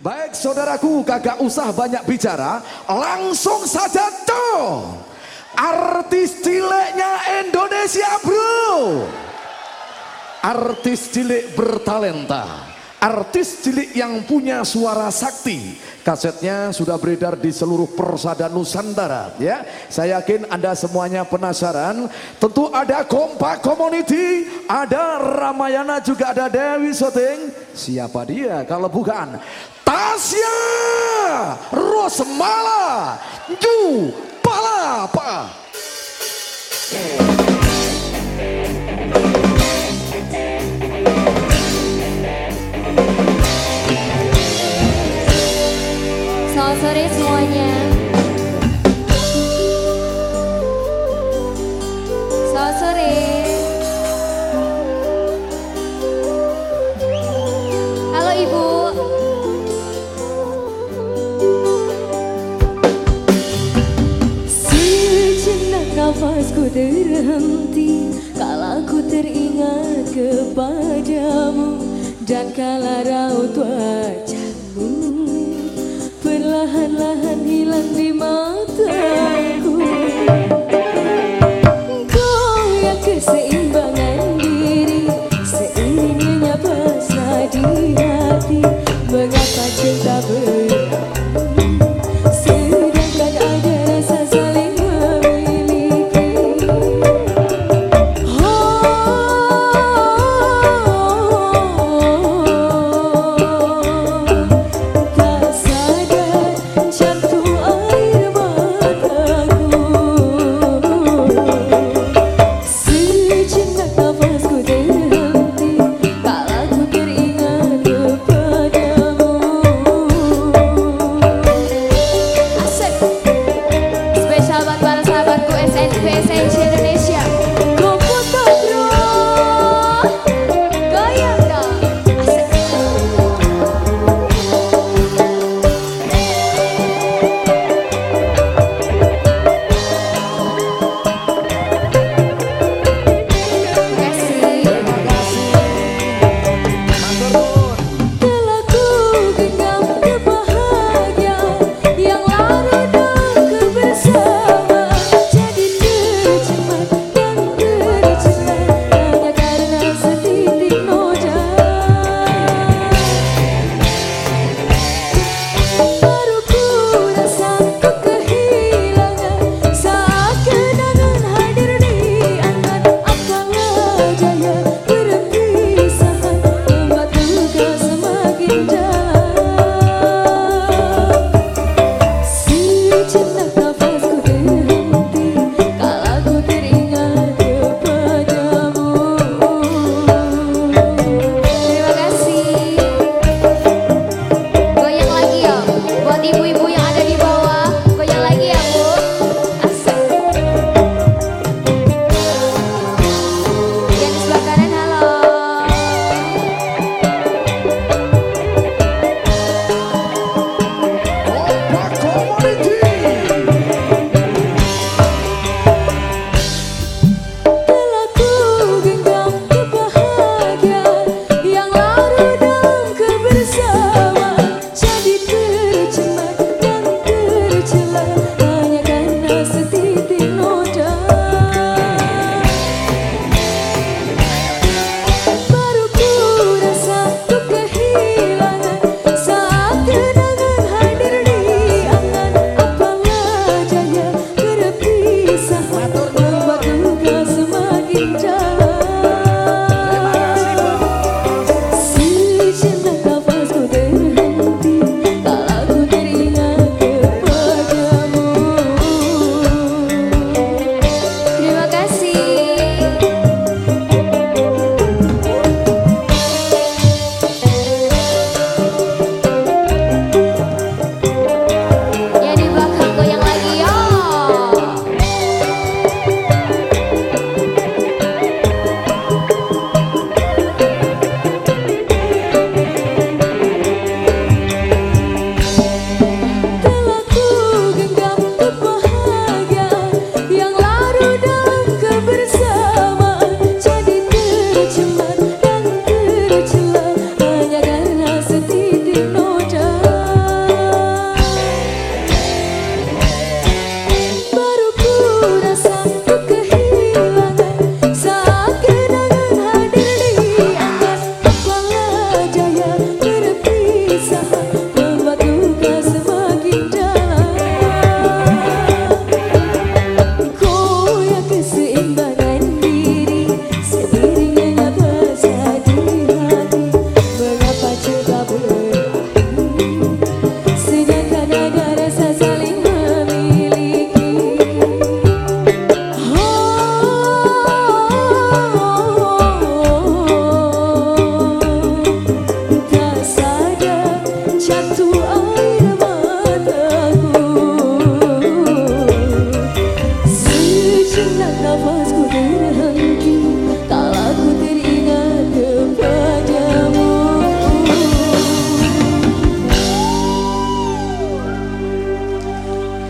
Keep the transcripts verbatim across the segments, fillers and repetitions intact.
Baik saudaraku, kagak usah banyak bicara, langsung saja tuh. Artis ciliknya Indonesia bro. Artis cilik bertalenta, artis cilik yang punya suara sakti. Kasetnya sudah beredar di seluruh persada Nusantara ya. Saya yakin Anda semuanya penasaran. Tentu ada Kompak Community, ada Ramayana, juga ada Dewi Soting. Siapa dia kalau bukan Tasya Rosmala Ju Palapa. Selamat sore semuanya. Selamat sore. Halo Ibu. Sejenak nafasku terhenti kala ku teringat kepadamu, dan kala raut wajahmu perlahan-lahan hilang di mataku. Goyah keseimbangan diri seiring lenyap rasa di hati. Mengapa cinta berakhir sedangkan ada rasa saling memiliki. Tak sadar jatuh air mataku. Sejenak nafasku terhenti kala ku teringat kepadamu.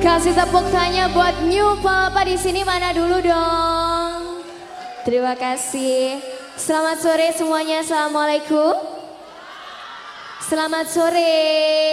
Kasih tepuk tangannya buat New Papa di sini mana dulu dong. Terima kasih. Selamat sore semuanya. Assalamualaikum. Selamat sore.